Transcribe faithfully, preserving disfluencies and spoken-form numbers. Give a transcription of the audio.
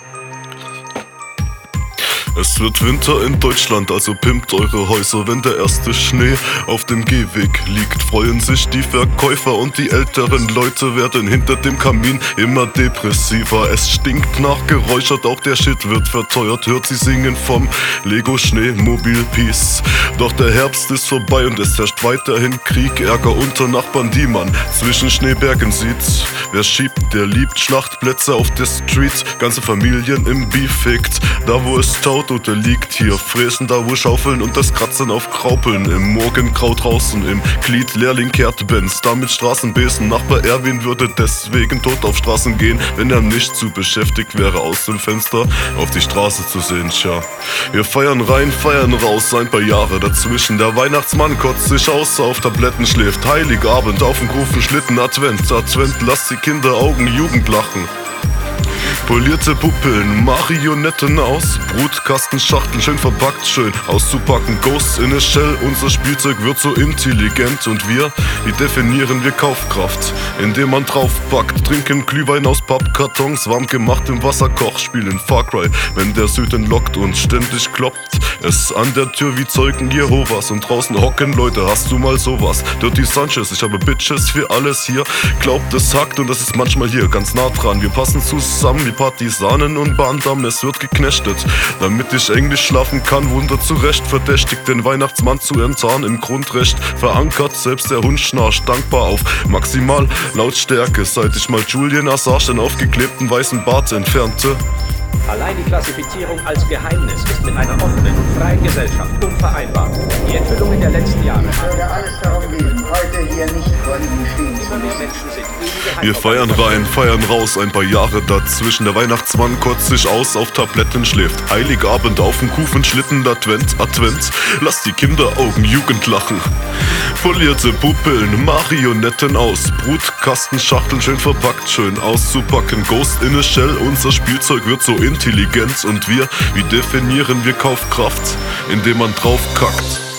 Es wird Winter in Deutschland, also pimpt eure Häuser. Wenn der erste Schnee auf dem Gehweg liegt, freuen sich die Verkäufer und die älteren Leute werden hinter dem Kamin immer depressiver. Es stinkt nach geräuchert, auch der Shit wird verteuert. Hört sie singen vom Lego Schneemobil Peace. Doch der Herbst ist vorbei und es herrscht weiterhin Krieg. Ärger unter Nachbarn, die man zwischen Schneebergen sieht. Wer schiebt, der liebt Schlachtplätze auf der Street. Ganze Familien im Beef fickt. Da wo es taut oder liegt hier Fräsen, da wo Schaufeln und das Kratzen auf Graupeln. Im Morgenkraut draußen, im Glied Lehrling kehrt Benz. Damit Straßenbesen, Nachbar Erwin würde deswegen tot auf Straßen gehen, wenn er nicht zu beschäftigt wäre, aus dem Fenster auf die Straße zu sehen. Tja, wir feiern rein, feiern raus, ein paar Jahre dazwischen. Der Weihnachtsmann kotzt sich aus, auf Tabletten schläft. Heiligabend auf dem Kufen Schlitten, Advent, Advent, lasst die Kinder Augen Jugend lachen. Polierte Pupillen, Marionetten aus Brutkastenschachteln, schön verpackt, schön auszupacken. Ghosts in a Shell, unser Spielzeug wird so intelligent. Und wir, wie definieren wir Kaufkraft? Indem man draufpackt, trinken Glühwein aus Pappkartons, warm gemacht im Wasserkoch, spielen Far Cry, wenn der Süden lockt und ständig klopft es an der Tür wie Zeugen Jehovas. Und draußen hocken Leute, hast du mal sowas? Dirty Sanchez, ich habe Bitches für alles hier. Glaubt, es hackt und das ist manchmal hier ganz nah dran. Wir passen zusammen wie Partisanen und Bandam, es wird geknechtet, damit ich Englisch schlafen kann. Wunder zurecht, verdächtigt den Weihnachtsmann zu enttarnen. Im Grundrecht verankert, selbst der Hund schnarcht dankbar auf maximal Lautstärke, seit ich mal Julian Assange den aufgeklebten weißen Bart entfernte. Allein die Klassifizierung als Geheimnis ist mit einer offenen und freien Gesellschaft unvereinbar. Die Enthüllungen der letzten Jahre. Ich würde alles darum geben, heute hier nicht vor Ihnen stehen zu Immer mehr müssen. Menschen sind gegen Wir feiern rein, feiern raus, ein paar Jahre dazwischen. Der Weihnachtsmann kotzt sich aus, auf Tabletten schläft. Heiligabend auf dem Kufen Schlitten, Advent, Advent, lasst die Kinder Augen Jugend lachen. Polierte Pupillen, Marionetten aus Brutkastenschachteln, schön verpackt, schön auszupacken. Ghost in a Shell, unser Spielzeug wird so intelligent. Und wir, wie definieren wir Kaufkraft? Indem man draufkackt.